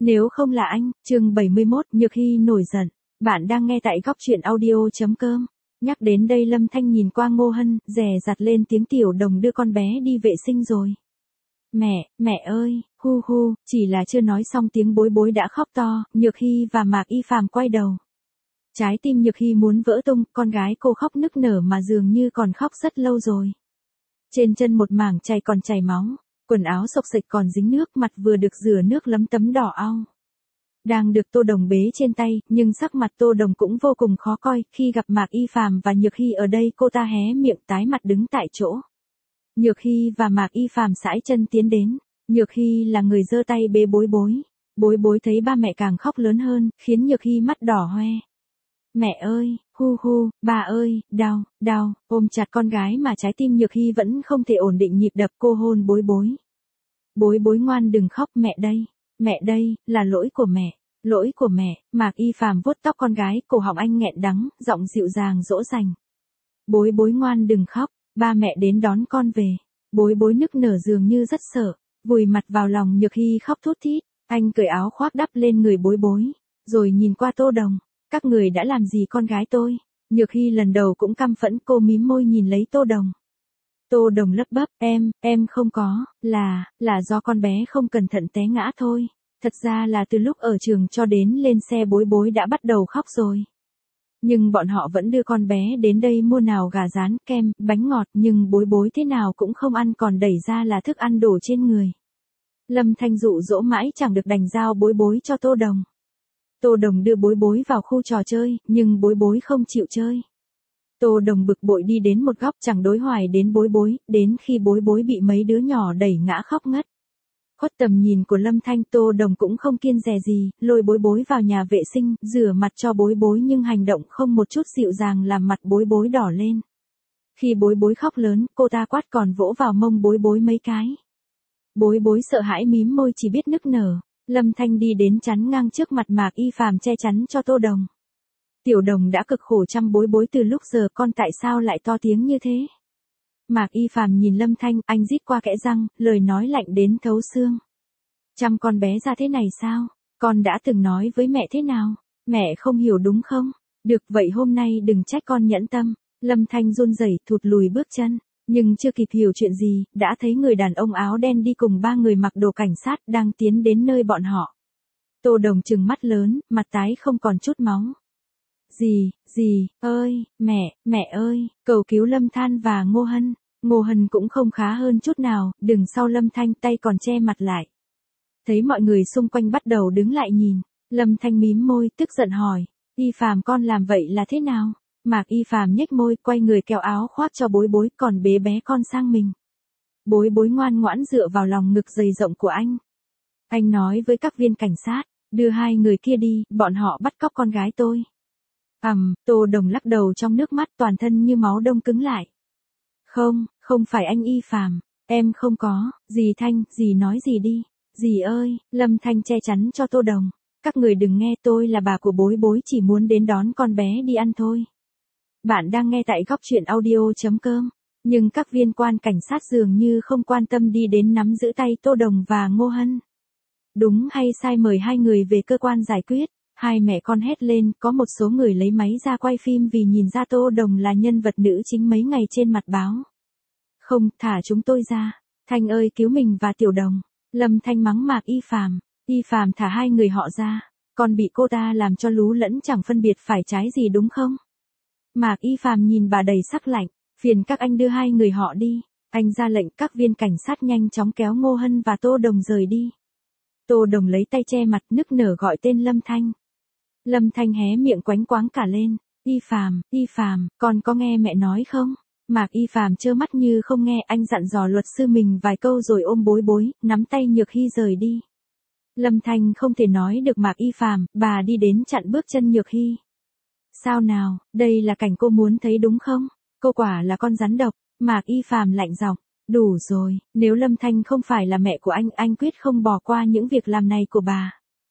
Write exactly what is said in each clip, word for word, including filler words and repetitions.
Nếu không là anh, chương bảy mươi mốt, Nhược Hy nổi giận. Bạn đang nghe tại góc truyện audio.com. Nhắc đến đây Lâm Thanh nhìn qua Ngô Hân, dè dặt lên tiếng Tiểu Đồng đưa con bé đi vệ sinh rồi. Mẹ, mẹ ơi, hu hu, chỉ là chưa nói xong tiếng bối bối đã khóc to, Nhược Hy và Mạc Y Phàm quay đầu. Trái tim Nhược Hy muốn vỡ tung, con gái cô khóc nức nở mà dường như còn khóc rất lâu rồi. Trên chân một mảng chảy còn chảy máu, quần áo xộc xệch còn dính nước, mặt vừa được rửa nước lấm tấm đỏ au. Đang được Tô Đồng bế trên tay, nhưng sắc mặt Tô Đồng cũng vô cùng khó coi, khi gặp Mạc Y Phàm và Nhược Hy ở đây cô ta hé miệng tái mặt đứng tại chỗ. Nhược Hy và Mạc Y Phàm sải chân tiến đến, Nhược Hy là người giơ tay bế bối bối. Bối bối thấy ba mẹ càng khóc lớn hơn, khiến Nhược Hy mắt đỏ hoe. Mẹ ơi, hu hu, bà ơi, đau, đau, ôm chặt con gái mà trái tim Nhược Hy vẫn không thể ổn định nhịp đập, cô hôn bối bối. Bối bối ngoan đừng khóc, mẹ đây, mẹ đây, là lỗi của mẹ, lỗi của mẹ. Mạc Y Phàm vuốt tóc con gái, cổ họng anh nghẹn đắng, giọng dịu dàng dỗ dành. Bối bối ngoan đừng khóc, ba mẹ đến đón con về. Bối bối nức nở dường như rất sợ, vùi mặt vào lòng Nhược Hy khóc thút thít. Anh cởi áo khoác đắp lên người bối bối, rồi nhìn qua Tô Đồng. Các người đã làm gì con gái tôi? Nhược Hy lần đầu cũng căm phẫn, cô mím môi nhìn lấy Tô Đồng. Tô Đồng lấp bấp, em, em không có, là, là do con bé không cẩn thận té ngã thôi. Thật ra là từ lúc ở trường cho đến lên xe bối bối đã bắt đầu khóc rồi. Nhưng bọn họ vẫn đưa con bé đến đây mua nào gà rán, kem, bánh ngọt, nhưng bối bối thế nào cũng không ăn, còn đẩy ra là thức ăn đổ trên người. Lâm Thanh dụ dỗ mãi chẳng được đành giao bối bối cho Tô Đồng. Tô Đồng đưa bối bối vào khu trò chơi, nhưng bối bối không chịu chơi. Tô Đồng bực bội đi đến một góc chẳng đối hoài đến bối bối, đến khi bối bối bị mấy đứa nhỏ đẩy ngã khóc ngất. Khuất tầm nhìn của Lâm Thanh, Tô Đồng cũng không kiêng dè gì, lôi bối bối vào nhà vệ sinh, rửa mặt cho bối bối, nhưng hành động không một chút dịu dàng làm mặt bối bối đỏ lên. Khi bối bối khóc lớn, cô ta quát còn vỗ vào mông bối bối mấy cái. Bối bối sợ hãi mím môi chỉ biết nức nở. Lâm Thanh đi đến chắn ngang trước mặt Mạc Y Phàm che chắn cho Tô Đồng. Tiểu Đồng đã cực khổ chăm bối bối từ lúc giờ, con tại sao lại to tiếng như thế? Mạc Y Phàm nhìn Lâm Thanh, anh rít qua kẽ răng, lời nói lạnh đến thấu xương. Chăm con bé ra thế này sao? Con đã từng nói với mẹ thế nào? Mẹ không hiểu đúng không? Được vậy hôm nay đừng trách con nhẫn tâm. Lâm Thanh run rẩy thụt lùi bước chân. Nhưng chưa kịp hiểu chuyện gì, đã thấy người đàn ông áo đen đi cùng ba người mặc đồ cảnh sát đang tiến đến nơi bọn họ. Tô Đồng trừng mắt lớn, mặt tái không còn chút máu. Gì, gì, ơi, mẹ, mẹ ơi, cầu cứu Lâm Than và Ngô Hân. Ngô Hân cũng không khá hơn chút nào, đằng sau Lâm Thanh tay còn che mặt lại. Thấy mọi người xung quanh bắt đầu đứng lại nhìn, Lâm Thanh mím môi, tức giận hỏi, Y Phàm con làm vậy là thế nào? Mạc Y Phàm nhếch môi, quay người kéo áo khoác cho bối bối, còn bế bé con sang mình. Bối bối ngoan ngoãn dựa vào lòng ngực dày rộng của anh. Anh nói với các viên cảnh sát, đưa hai người kia đi, bọn họ bắt cóc con gái tôi. Ầm, um, Tô Đồng lắc đầu trong nước mắt, toàn thân như máu đông cứng lại. Không, không phải anh Y Phàm, em không có, dì Thanh, dì nói gì đi. Dì ơi, Lâm Thanh che chắn cho Tô Đồng. Các người đừng nghe, tôi là bà của bối bối, chỉ muốn đến đón con bé đi ăn thôi. Bạn đang nghe tại góc truyện audio.com, nhưng các viên quan cảnh sát dường như không quan tâm đi đến nắm giữ tay Tô Đồng và Ngô Hân. Đúng hay sai mời hai người về cơ quan giải quyết, hai mẹ con hét lên, có một số người lấy máy ra quay phim vì nhìn ra Tô Đồng là nhân vật nữ chính mấy ngày trên mặt báo. Không, thả chúng tôi ra, Thanh ơi cứu mình và Tiểu Đồng. Lâm Thanh mắng Mạc Y Phàm, Y Phàm thả hai người họ ra, còn bị cô ta làm cho lú lẫn chẳng phân biệt phải trái gì đúng không? Mạc Y Phàm nhìn bà đầy sắc lạnh, phiền các anh đưa hai người họ đi. Anh ra lệnh, các viên cảnh sát nhanh chóng kéo Ngô Hân và Tô Đồng rời đi. Tô Đồng lấy tay che mặt, nức nở gọi tên Lâm Thanh. Lâm Thanh hé miệng quánh quáng cả lên, Y Phàm, Y Phàm, con có nghe mẹ nói không? Mạc Y Phàm trơ mắt như không nghe, anh dặn dò luật sư mình vài câu rồi ôm bối bối, nắm tay Nhược Hy rời đi. Lâm Thanh không thể nói được Mạc Y Phàm, bà đi đến chặn bước chân Nhược Hy. Sao nào, đây là cảnh cô muốn thấy đúng không? Cô quả là con rắn độc. Mạc Y Phàm lạnh giọng, đủ rồi, nếu Lâm Thanh không phải là mẹ của anh, anh quyết không bỏ qua những việc làm này của bà.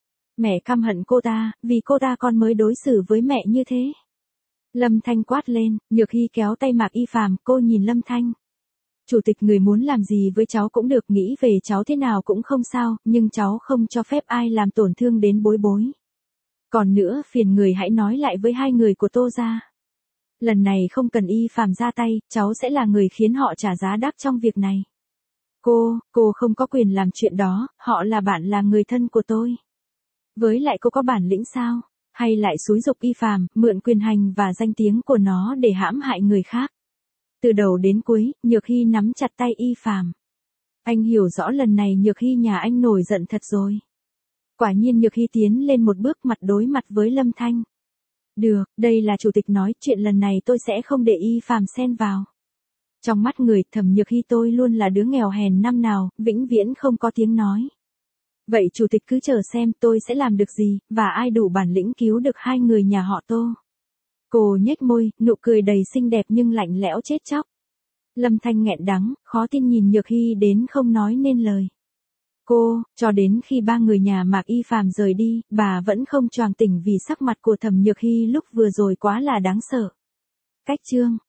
Mẹ căm hận cô ta, vì cô ta con mới đối xử với mẹ như thế. Lâm Thanh quát lên, Nhược Hy kéo tay Mạc Y Phàm, cô nhìn Lâm Thanh. Chủ tịch người muốn làm gì với cháu cũng được, nghĩ về cháu thế nào cũng không sao, nhưng cháu không cho phép ai làm tổn thương đến Bối Bối. Còn nữa, phiền người hãy nói lại với hai người của Tô gia. Lần này không cần Y Phàm ra tay, cháu sẽ là người khiến họ trả giá đắt trong việc này. Cô, cô không có quyền làm chuyện đó, họ là bạn là người thân của tôi. Với lại cô có bản lĩnh sao? Hay lại xúi giục Y Phàm, mượn quyền hành và danh tiếng của nó để hãm hại người khác? Từ đầu đến cuối, Nhược Hy nắm chặt tay Y Phàm. Anh hiểu rõ lần này Nhược Hy nhà anh nổi giận thật rồi. Quả nhiên Nhược Hy tiến lên một bước, mặt đối mặt với Lâm Thanh. Được, đây là chủ tịch nói, chuyện lần này tôi sẽ không để Y Phàm xen vào. Trong mắt người, Thẩm Nhược Hy tôi luôn là đứa nghèo hèn năm nào, vĩnh viễn không có tiếng nói. Vậy chủ tịch cứ chờ xem tôi sẽ làm được gì, và ai đủ bản lĩnh cứu được hai người nhà họ Tô. Cô nhếch môi, nụ cười đầy xinh đẹp nhưng lạnh lẽo chết chóc. Lâm Thanh nghẹn đắng, khó tin nhìn Nhược Hy đến không nói nên lời. Cô, cho đến khi ba người nhà Mạc Y Phàm rời đi, bà vẫn không choàng tỉnh vì sắc mặt của Thẩm Nhược Hy lúc vừa rồi quá là đáng sợ. Cách chương